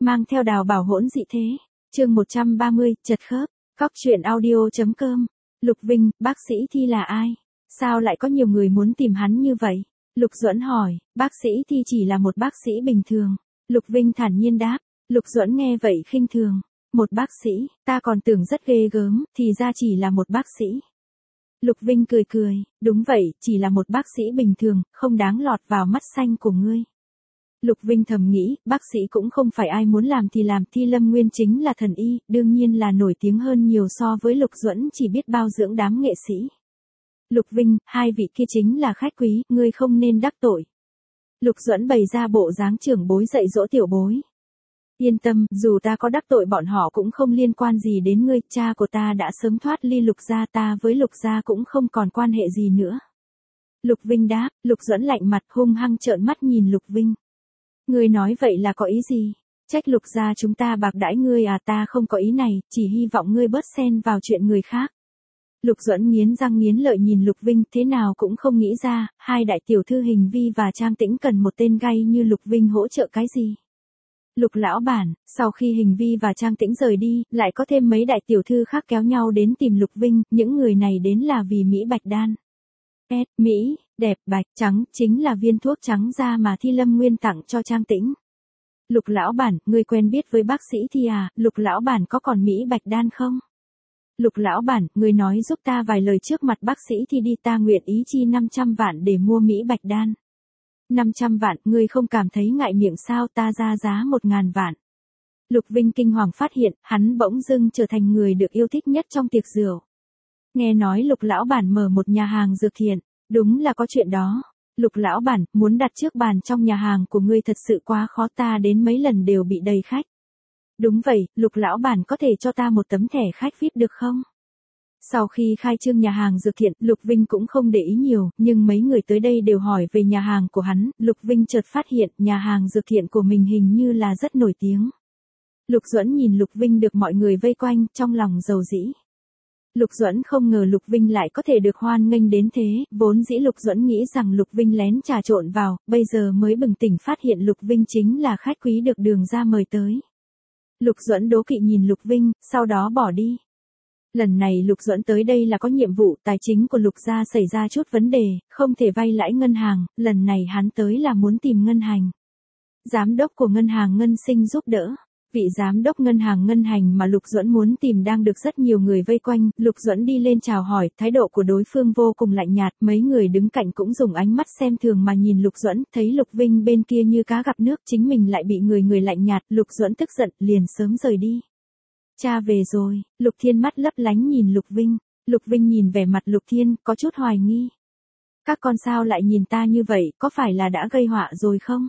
mang theo đào bảo hỗn dị thế. Chương 130, chật khớp. Cóc truyện audio.com. Lục Vinh, bác sĩ Thi là ai? Sao lại có nhiều người muốn tìm hắn như vậy? Lục Duẫn hỏi, bác sĩ Thi chỉ là một bác sĩ bình thường. Lục Vinh thản nhiên đáp. Lục Duẫn nghe vậy khinh thường. Một bác sĩ, ta còn tưởng rất ghê gớm, thì ra chỉ là một bác sĩ. Lục Vinh cười cười, đúng vậy, chỉ là một bác sĩ bình thường, không đáng lọt vào mắt xanh của ngươi. Lục Vinh thầm nghĩ, bác sĩ cũng không phải ai muốn làm thì làm, Thi Lâm Nguyên chính là thần y, đương nhiên là nổi tiếng hơn nhiều so với Lục Duẫn chỉ biết bao dưỡng đám nghệ sĩ. Lục Vinh, hai vị kia chính là khách quý, ngươi không nên đắc tội. Lục Duẫn bày ra bộ dáng trưởng bối dạy dỗ tiểu bối. Yên tâm, dù ta có đắc tội bọn họ cũng không liên quan gì đến ngươi, cha của ta đã sớm thoát ly Lục gia, ta với Lục gia cũng không còn quan hệ gì nữa. Lục Vinh đáp. Lục Duẫn lạnh mặt hung hăng trợn mắt nhìn Lục Vinh. Ngươi nói vậy là có ý gì? Trách Lục gia chúng ta bạc đãi ngươi à? Ta không có ý này, chỉ hy vọng ngươi bớt xen vào chuyện người khác. Lục Duẫn nghiến răng nghiến lợi nhìn Lục Vinh, thế nào cũng không nghĩ ra, hai đại tiểu thư Hình Vi và Trang Tĩnh cần một tên gay như Lục Vinh hỗ trợ cái gì? Lục lão bản, sau khi Hình Vi và Trang Tĩnh rời đi, lại có thêm mấy đại tiểu thư khác kéo nhau đến tìm Lục Vinh, những người này đến là vì Mỹ Bạch Đan. Mỹ, đẹp, bạch, trắng, chính là viên thuốc trắng da mà Thi Lâm Nguyên tặng cho Trang Tĩnh. Lục lão bản, ngươi quen biết với bác sĩ Thi à? Lục lão bản có còn Mỹ Bạch Đan không? Lục lão bản, ngươi nói giúp ta vài lời trước mặt bác sĩ Thi đi, ta nguyện ý chi 500 vạn để mua Mỹ Bạch Đan. 500 vạn, ngươi không cảm thấy ngại miệng sao? Ta ra giá 1000 vạn. Lục Vinh kinh hoàng phát hiện, hắn bỗng dưng trở thành người được yêu thích nhất trong tiệc rượu. Nghe nói Lục lão bản mở một nhà hàng dược thiện, đúng là có chuyện đó. Lục lão bản, muốn đặt trước bàn trong nhà hàng của ngươi thật sự quá khó, ta đến mấy lần đều bị đầy khách. Đúng vậy, Lục lão bản có thể cho ta một tấm thẻ khách VIP được không? Sau khi khai trương nhà hàng dược thiện, Lục Vinh cũng không để ý nhiều, nhưng mấy người tới đây đều hỏi về nhà hàng của hắn, Lục Vinh chợt phát hiện nhà hàng dược thiện của mình hình như là rất nổi tiếng. Lục Duẫn nhìn Lục Vinh được mọi người vây quanh, trong lòng rầu rĩ. Lục Duẫn không ngờ Lục Vinh lại có thể được hoan nghênh đến thế, vốn dĩ Lục Duẫn nghĩ rằng Lục Vinh lén trà trộn vào, bây giờ mới bừng tỉnh phát hiện Lục Vinh chính là khách quý được Đường gia mời tới. Lục Duẫn đố kỵ nhìn Lục Vinh, sau đó bỏ đi. Lần này Lục Duẫn tới đây là có nhiệm vụ, tài chính của Lục gia xảy ra chút vấn đề, không thể vay lãi ngân hàng, lần này hắn tới là muốn tìm ngân hàng. Giám đốc của ngân hàng Ngân Sinh giúp đỡ. Vị giám đốc ngân hàng Ngân Hành mà Lục Duẫn muốn tìm đang được rất nhiều người vây quanh, Lục Duẫn đi lên chào hỏi, thái độ của đối phương vô cùng lạnh nhạt, mấy người đứng cạnh cũng dùng ánh mắt xem thường mà nhìn Lục Duẫn, thấy Lục Vinh bên kia như cá gặp nước, chính mình lại bị người lạnh nhạt, Lục Duẫn tức giận, liền sớm rời đi. Cha về rồi, Lục Thiên mắt lấp lánh nhìn Lục Vinh. Lục Vinh nhìn vẻ mặt Lục Thiên, có chút hoài nghi. Các con sao lại nhìn ta như vậy, có phải là đã gây họa rồi không?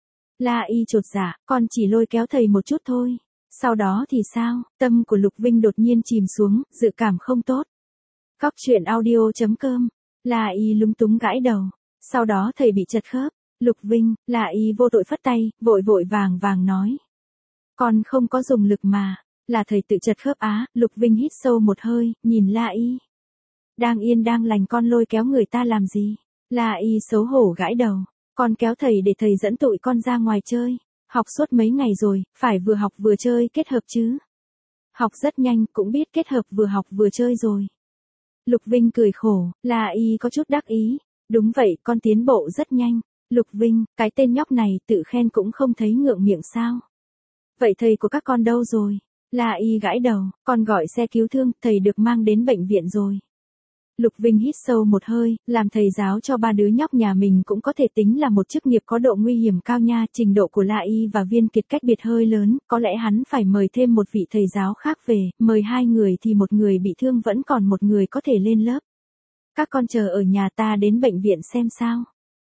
La Y chột dạ, con chỉ lôi kéo thầy một chút thôi. Sau đó thì sao? Tâm của Lục Vinh đột nhiên chìm xuống, dự cảm không tốt. Cóc truyện audio.com. La Y lúng túng gãi đầu. Sau đó thầy bị chật khớp. Lục Vinh, La Y vô tội phất tay, vội vàng nói. Con không có dùng lực mà. Là thầy tự chật khớp á? Lục Vinh hít sâu một hơi, nhìn La Y. Đang yên đang lành con lôi kéo người ta làm gì? La Y xấu hổ gãi đầu. Con kéo thầy để thầy dẫn tụi con ra ngoài chơi. Học suốt mấy ngày rồi, phải vừa học vừa chơi kết hợp chứ. Học rất nhanh, cũng biết kết hợp vừa học vừa chơi rồi. Lục Vinh cười khổ, La Y có chút đắc ý. Đúng vậy, con tiến bộ rất nhanh. Lục Vinh, cái tên nhóc này tự khen cũng không thấy ngượng miệng sao. Vậy thầy của các con đâu rồi? La Y gãi đầu, con gọi xe cứu thương, thầy được mang đến bệnh viện rồi. Lục Vinh hít sâu một hơi, làm thầy giáo cho ba đứa nhóc nhà mình cũng có thể tính là một chức nghiệp có độ nguy hiểm cao nha, trình độ của La Y và Viên Kiệt cách biệt hơi lớn, có lẽ hắn phải mời thêm một vị thầy giáo khác về, mời hai người thì một người bị thương vẫn còn một người có thể lên lớp. Các con chờ ở nhà ta đến bệnh viện xem sao.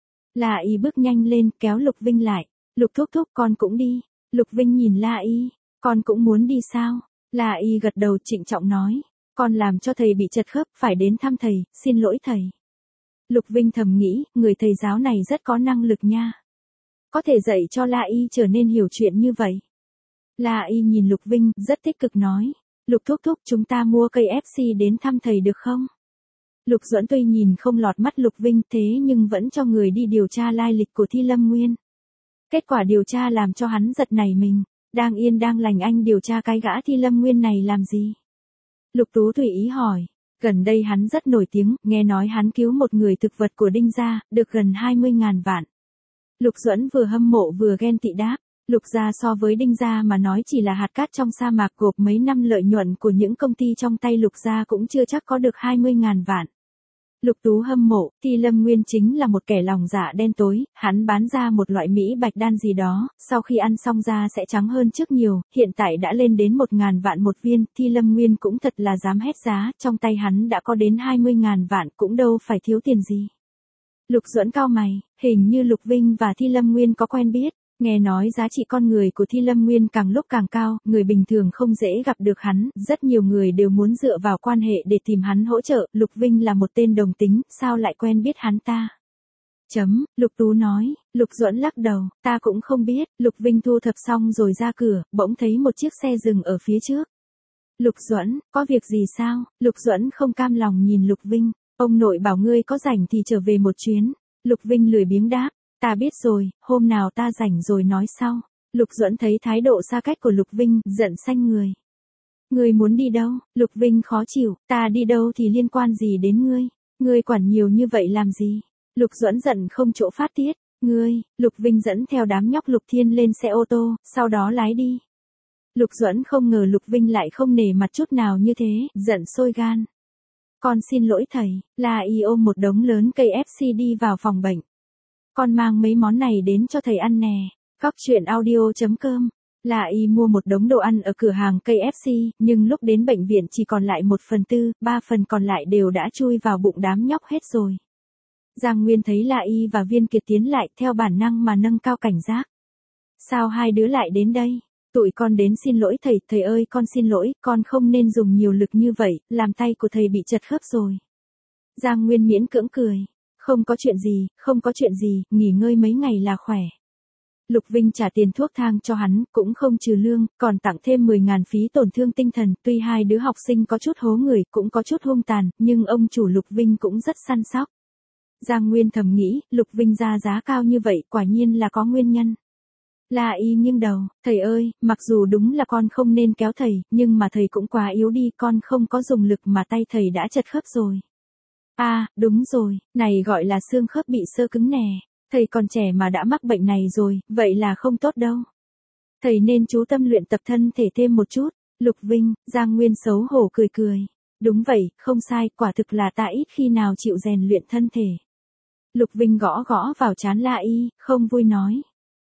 La Y bước nhanh lên, kéo Lục Vinh lại. Lục thúc thúc con cũng đi. Lục Vinh nhìn La Y, con cũng muốn đi sao? La Y gật đầu trịnh trọng nói. Con làm cho thầy bị chật khớp, phải đến thăm thầy, xin lỗi thầy. Lục Vinh thầm nghĩ, người thầy giáo này rất có năng lực nha. Có thể dạy cho La Y trở nên hiểu chuyện như vậy. La Y nhìn Lục Vinh, rất tích cực nói. Lục thúc thúc chúng ta mua cây FC đến thăm thầy được không? Lục Duẫn tuy nhìn không lọt mắt Lục Vinh thế nhưng vẫn cho người đi điều tra lai lịch của Thi Lâm Nguyên. Kết quả điều tra làm cho hắn giật nảy mình. Đang yên đang lành anh điều tra cái gã Thi Lâm Nguyên này làm gì? Lục Tú tùy ý hỏi. Gần đây hắn rất nổi tiếng, nghe nói hắn cứu một người thực vật của Đinh gia, được gần 20.000 vạn. Lục Duẫn vừa hâm mộ vừa ghen tị đáp. Lục gia so với Đinh gia mà nói chỉ là hạt cát trong sa mạc, gộp mấy năm lợi nhuận của những công ty trong tay Lục gia cũng chưa chắc có được 20.000 vạn. Lục Tú hâm mộ, Thi Lâm Nguyên chính là một kẻ lòng dạ đen tối, hắn bán ra một loại mỹ bạch đan gì đó, sau khi ăn xong da sẽ trắng hơn trước nhiều, hiện tại đã lên đến 1.000 vạn một viên, Thi Lâm Nguyên cũng thật là dám hét giá, trong tay hắn đã có đến 20.000 vạn cũng đâu phải thiếu tiền gì. Lục Duẫn cau mày, hình như Lục Vinh và Thi Lâm Nguyên có quen biết. Nghe nói giá trị con người của Thi Lâm Nguyên càng lúc càng cao, người bình thường không dễ gặp được hắn, rất nhiều người đều muốn dựa vào quan hệ để tìm hắn hỗ trợ, Lục Vinh là một tên đồng tính, sao lại quen biết hắn ta? Lục Tú nói, Lục Duẫn lắc đầu, ta cũng không biết, Lục Vinh thu thập xong rồi ra cửa, bỗng thấy một chiếc xe dừng ở phía trước. Lục Duẫn, có việc gì sao? Lục Duẫn không cam lòng nhìn Lục Vinh, ông nội bảo ngươi có rảnh thì trở về một chuyến. Lục Vinh lười biếng đáp. Ta biết rồi, hôm nào ta rảnh rồi nói sau. Lục Duẫn thấy thái độ xa cách của Lục Vinh, giận xanh người. Ngươi muốn đi đâu? Lục Vinh khó chịu, ta đi đâu thì liên quan gì đến ngươi? Ngươi quản nhiều như vậy làm gì? Lục Duẫn giận không chỗ phát tiết. Lục Vinh dẫn theo đám nhóc Lục Thiên lên xe ô tô, sau đó lái đi. Lục Duẫn không ngờ Lục Vinh lại không nể mặt chút nào như thế, giận sôi gan. Con xin lỗi thầy, La Y ôm một đống lớn cây FC đi vào phòng bệnh. Con mang mấy món này đến cho thầy ăn nè. Góc truyện audio.com. La Y mua một đống đồ ăn ở cửa hàng cây FC, nhưng lúc đến bệnh viện chỉ còn lại 1/4, 3 phần còn lại đều đã chui vào bụng đám nhóc hết rồi. Giang Nguyên thấy La Y và Viên Kiệt tiến lại, theo bản năng mà nâng cao cảnh giác. Sao hai đứa lại đến đây? Tụi con đến xin lỗi thầy, thầy ơi con xin lỗi, con không nên dùng nhiều lực như vậy, làm tay của thầy bị chật khớp rồi. Giang Nguyên miễn cưỡng cười. Không có chuyện gì, nghỉ ngơi mấy ngày là khỏe. Lục Vinh trả tiền thuốc thang cho hắn, cũng không trừ lương, còn tặng thêm 10.000 phí tổn thương tinh thần, tuy hai đứa học sinh có chút hố người, cũng có chút hung tàn, nhưng ông chủ Lục Vinh cũng rất săn sóc. Giang Nguyên thầm nghĩ, Lục Vinh ra giá cao như vậy, quả nhiên là có nguyên nhân. La Y nghiêng đầu, thầy ơi, mặc dù đúng là con không nên kéo thầy, nhưng mà thầy cũng quá yếu đi, con không có dùng lực mà tay thầy đã chật khớp rồi. À, đúng rồi, này gọi là xương khớp bị xơ cứng nè. Thầy còn trẻ mà đã mắc bệnh này rồi, vậy là không tốt đâu. Thầy nên chú tâm luyện tập thân thể thêm một chút. Lục Vinh, Giang Nguyên xấu hổ cười cười. Đúng vậy, không sai, quả thực là ta ít khi nào chịu rèn luyện thân thể. Lục Vinh gõ gõ vào trán La Y, không vui nói.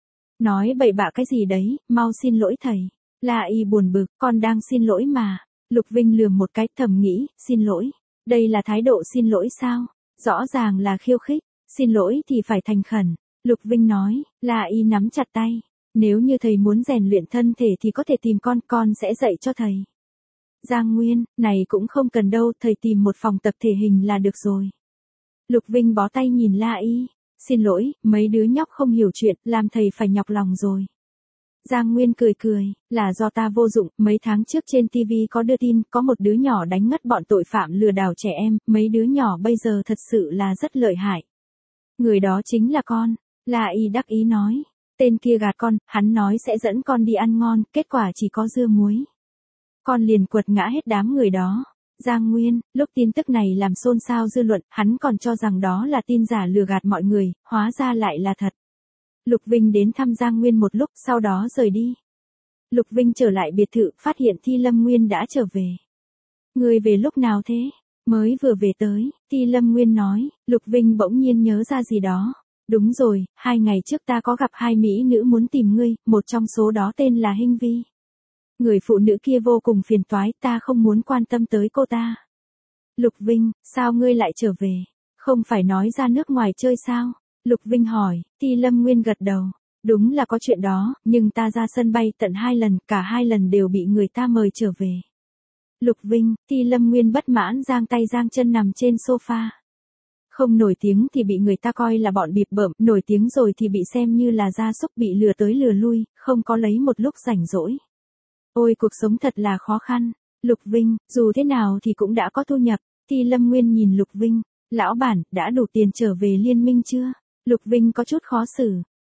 Nói bậy bạ cái gì đấy, mau xin lỗi thầy. La Y buồn bực, con đang xin lỗi mà. Lục Vinh lườm một cái, thầm nghĩ, xin lỗi. Đây là thái độ xin lỗi sao? Rõ ràng là khiêu khích. Xin lỗi thì phải thành khẩn. Lục Vinh nói, La Y nắm chặt tay. Nếu như thầy muốn rèn luyện thân thể thì có thể tìm con sẽ dạy cho thầy. Giang Nguyên, này cũng không cần đâu, thầy tìm một phòng tập thể hình là được rồi. Lục Vinh bó tay nhìn La Y. Xin lỗi, mấy đứa nhóc không hiểu chuyện, làm thầy phải nhọc lòng rồi. Giang Nguyên cười cười, là do ta vô dụng, mấy tháng trước trên TV có đưa tin, có một đứa nhỏ đánh ngất bọn tội phạm lừa đảo trẻ em, mấy đứa nhỏ bây giờ thật sự là rất lợi hại. Người đó chính là con, La Y đắc ý nói, tên kia gạt con, hắn nói sẽ dẫn con đi ăn ngon, kết quả chỉ có dưa muối. Con liền quật ngã hết đám người đó. Giang Nguyên, lúc tin tức này làm xôn xao dư luận, hắn còn cho rằng đó là tin giả lừa gạt mọi người, hóa ra lại là thật. Lục Vinh đến thăm Giang Nguyên một lúc, sau đó rời đi. Lục Vinh trở lại biệt thự, phát hiện Thi Lâm Nguyên đã trở về. Người về lúc nào thế? Mới vừa về tới, Thi Lâm Nguyên nói. Lục Vinh bỗng nhiên nhớ ra gì đó. Đúng rồi, 2 ngày trước ta có gặp 2 mỹ nữ muốn tìm ngươi, một trong số đó tên là Hinh Vi. Người phụ nữ kia vô cùng phiền toái, ta không muốn quan tâm tới cô ta. Lục Vinh, sao ngươi lại trở về? Không phải nói ra nước ngoài chơi sao? Lục Vinh hỏi. Thi Lâm Nguyên gật đầu. Đúng là có chuyện đó, nhưng ta ra sân bay tận 2 lần, cả 2 lần đều bị người ta mời trở về. Lục Vinh, Thi Lâm Nguyên bất mãn giang tay giang chân nằm trên sofa. Không nổi tiếng thì bị người ta coi là bọn bịp bợm, nổi tiếng rồi thì bị xem như là gia súc bị lừa tới lừa lui, không có lấy một lúc rảnh rỗi. Ôi cuộc sống thật là khó khăn. Lục Vinh, dù thế nào thì cũng đã có thu nhập. Thi Lâm Nguyên nhìn Lục Vinh. Lão bản, đã đủ tiền trở về liên minh chưa? Lục Vinh có chút khó xử.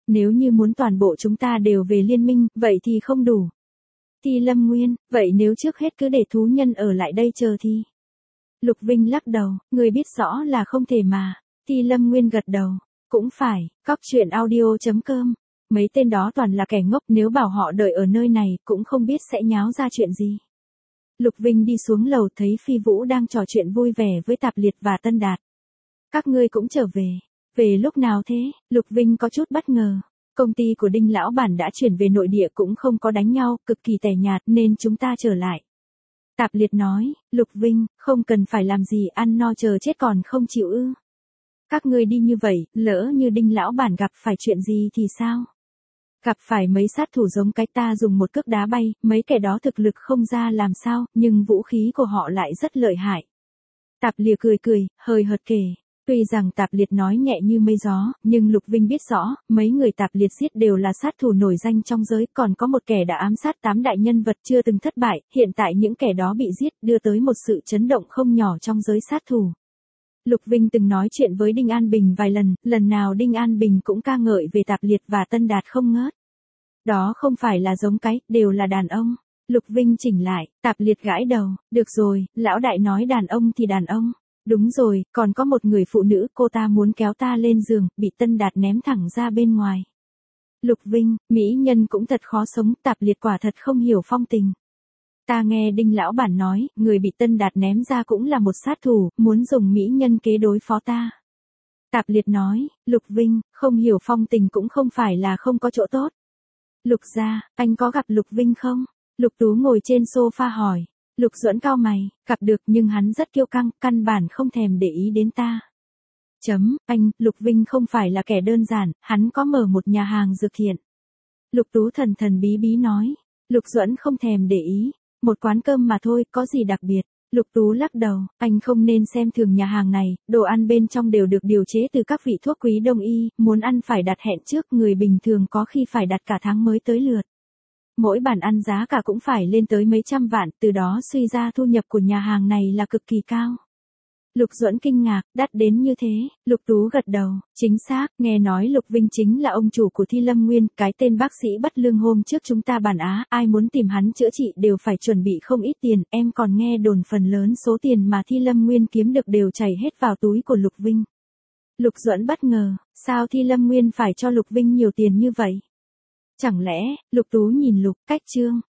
Nếu như muốn toàn bộ chúng ta đều về liên minh, vậy thì không đủ. Thi Lâm Nguyên, vậy nếu trước hết cứ để thú nhân ở lại đây chờ thì. Lục Vinh lắc đầu, người biết rõ là không thể mà. Thi Lâm Nguyên gật đầu, cũng phải, cóc truyện audio.com. Mấy tên đó toàn là kẻ ngốc, nếu bảo họ đợi ở nơi này cũng không biết sẽ nháo ra chuyện gì. Lục Vinh đi xuống lầu thấy Phi Vũ đang trò chuyện vui vẻ với Tạp Liệt và Tân Đạt. Các ngươi cũng trở về. Về lúc nào thế? Lục Vinh có chút bất ngờ. Công ty của Đinh lão bản đã chuyển về nội địa cũng không có đánh nhau, cực kỳ tẻ nhạt nên chúng ta trở lại. Tạp Liệt nói, Lục Vinh, không cần phải làm gì, ăn no chờ chết còn không chịu ư. Các ngươi đi như vậy, lỡ như Đinh lão bản gặp phải chuyện gì thì sao? Gặp phải mấy sát thủ giống cái ta dùng một cước đá bay, mấy kẻ đó thực lực không ra làm sao, nhưng vũ khí của họ lại rất lợi hại. Tạp Liệt cười cười, hơi hợt kể. Tuy rằng Tạp Liệt nói nhẹ như mây gió, nhưng Lục Vinh biết rõ, mấy người Tạp Liệt giết đều là sát thủ nổi danh trong giới, còn có một kẻ đã ám sát 8 đại nhân vật chưa từng thất bại, hiện tại những kẻ đó bị giết đưa tới một sự chấn động không nhỏ trong giới sát thủ. Lục Vinh từng nói chuyện với Đinh An Bình vài lần, lần nào Đinh An Bình cũng ca ngợi về Tạp Liệt và Tân Đạt không ngớt. Đó không phải là giống cái, đều là đàn ông. Lục Vinh chỉnh lại, Tạp Liệt gãi đầu, được rồi, lão đại nói đàn ông thì đàn ông. Đúng rồi, còn có một người phụ nữ, cô ta muốn kéo ta lên giường, bị Tân Đạt ném thẳng ra bên ngoài. Lục Vinh, mỹ nhân cũng thật khó sống, Tạp Liệt quả thật không hiểu phong tình. Ta nghe Đinh lão bản nói, người bị Tân Đạt ném ra cũng là một sát thủ, muốn dùng mỹ nhân kế đối phó ta. Tạp Liệt nói, Lục Vinh, không hiểu phong tình cũng không phải là không có chỗ tốt. Lục gia, anh có gặp Lục Vinh không? Lục Tú ngồi trên sofa hỏi. Lục Duẫn cau mày, gặp được nhưng hắn rất kiêu căng, căn bản không thèm để ý đến ta. Anh, Lục Vinh không phải là kẻ đơn giản, hắn có mở một nhà hàng dược thiện. Lục Tú thần thần bí bí nói. Lục Duẫn không thèm để ý, một quán cơm mà thôi, có gì đặc biệt. Lục Tú lắc đầu, anh không nên xem thường nhà hàng này, đồ ăn bên trong đều được điều chế từ các vị thuốc quý đông y, muốn ăn phải đặt hẹn trước, người bình thường có khi phải đặt cả tháng mới tới lượt. Mỗi bàn ăn giá cả cũng phải lên tới mấy trăm vạn, từ đó suy ra thu nhập của nhà hàng này là cực kỳ cao. Lục Duẫn kinh ngạc, đắt đến như thế, Lục Tú gật đầu, chính xác, nghe nói Lục Vinh chính là ông chủ của Thi Lâm Nguyên, cái tên bác sĩ bất lương hôm trước chúng ta bàn á, ai muốn tìm hắn chữa trị đều phải chuẩn bị không ít tiền, em còn nghe đồn phần lớn số tiền mà Thi Lâm Nguyên kiếm được đều chảy hết vào túi của Lục Vinh. Lục Duẫn bất ngờ, sao Thi Lâm Nguyên phải cho Lục Vinh nhiều tiền như vậy? Chẳng lẽ, Lục Tú nhìn Lục Cách Trương,